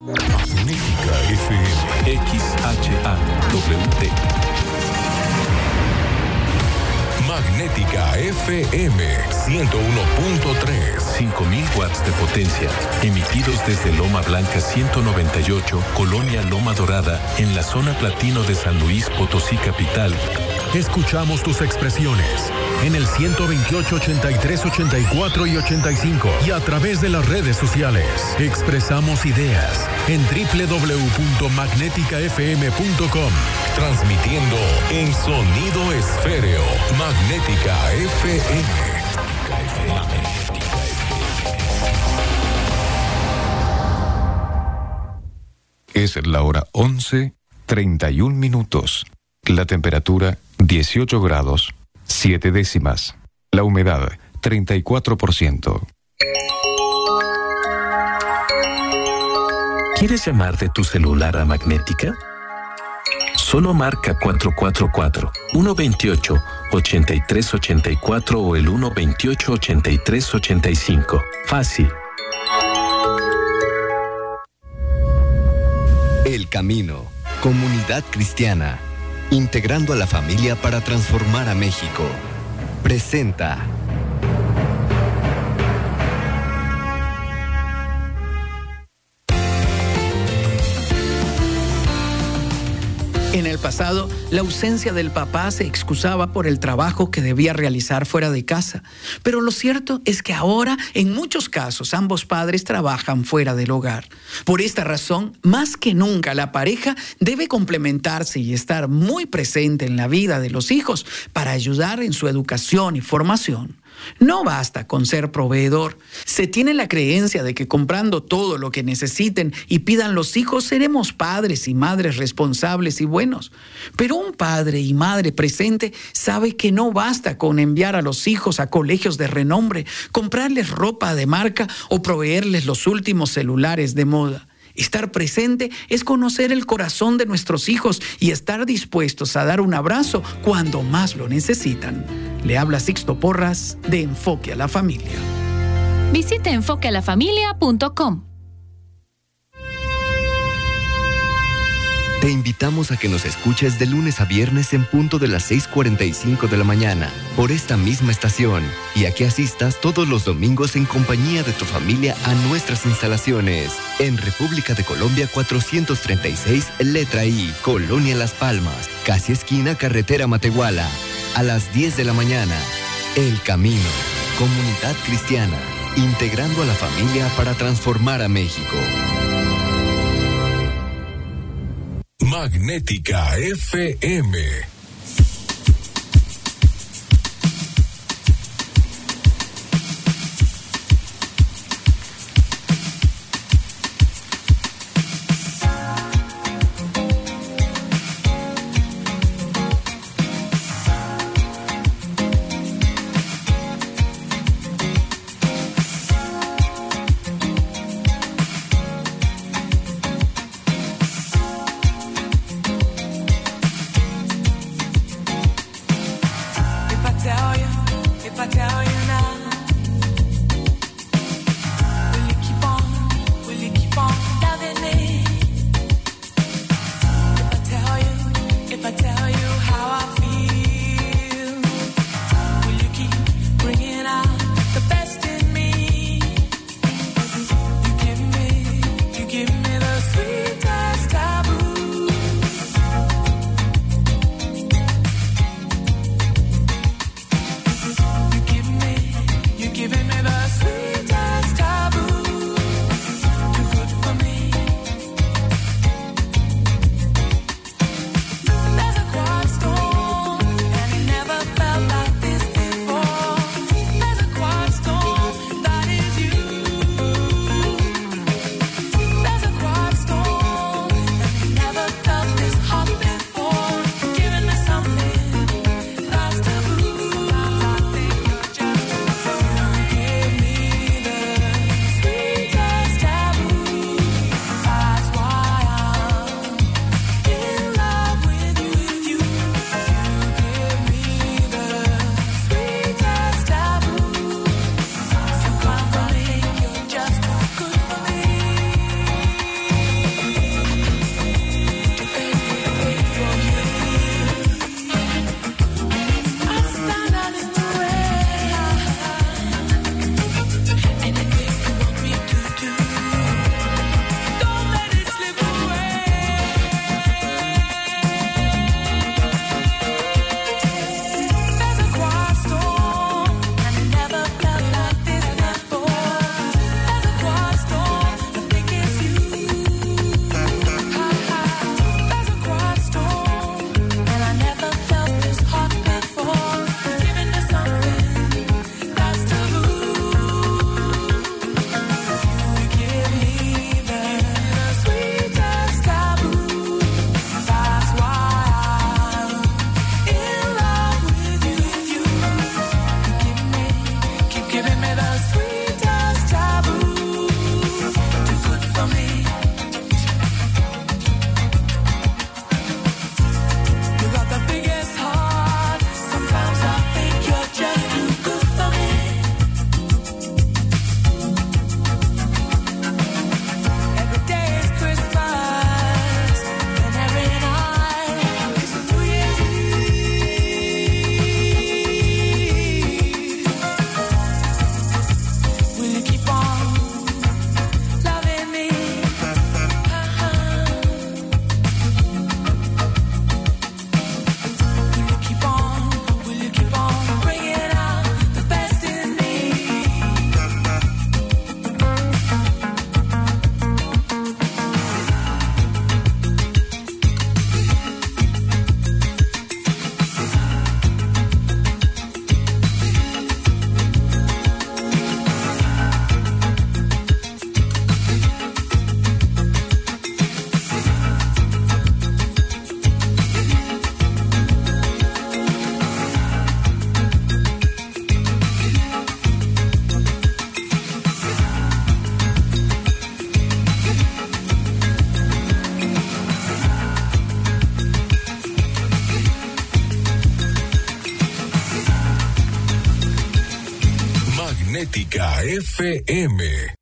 Magnética FM XHAWT. Magnética FM 101.3. 5000 watts de potencia, emitidos desde Loma Blanca 198, Colonia Loma Dorada, en la zona platino de San Luis Potosí capital. Escuchamos tus expresiones en el 128, 83, 84 y 85 y a través de las redes sociales. Expresamos ideas en www.magneticafm.com. Transmitiendo en sonido esféreo. Magnética FM. Es la hora 11:31. La temperatura 18 grados, 7 décimas. La humedad 34%. ¿Quieres llamar de tu celular a Magnética? Solo marca 444-128-8384 o el 128-8385. Fácil. El Camino, comunidad cristiana, integrando a la familia para transformar a México. Presenta. En el pasado, la ausencia del papá se excusaba por el trabajo que debía realizar fuera de casa. Pero lo cierto es que ahora, en muchos casos, ambos padres trabajan fuera del hogar. Por esta razón, más que nunca, la pareja debe complementarse y estar muy presente en la vida de los hijos para ayudar en su educación y formación. No basta con ser proveedor. Se tiene la creencia de que comprando todo lo que necesiten y pidan los hijos seremos padres y madres responsables y buenos. Pero un padre y madre presente sabe que no basta con enviar a los hijos a colegios de renombre, comprarles ropa de marca o proveerles los últimos celulares de moda. Estar presente es conocer el corazón de nuestros hijos y estar dispuestos a dar un abrazo cuando más lo necesitan. Le habla Sixto Porras de Enfoque a la Familia. Visita enfoquealafamilia.com. Te invitamos a que nos escuches de lunes a viernes en punto de las 6:45 de la mañana por esta misma estación y a que asistas todos los domingos en compañía de tu familia a nuestras instalaciones en República de Colombia 436, letra I, Colonia Las Palmas, casi esquina Carretera Matehuala, a las 10 de la mañana. El Camino, comunidad cristiana, integrando a la familia para transformar a México. Magnética FM. Magnética FM.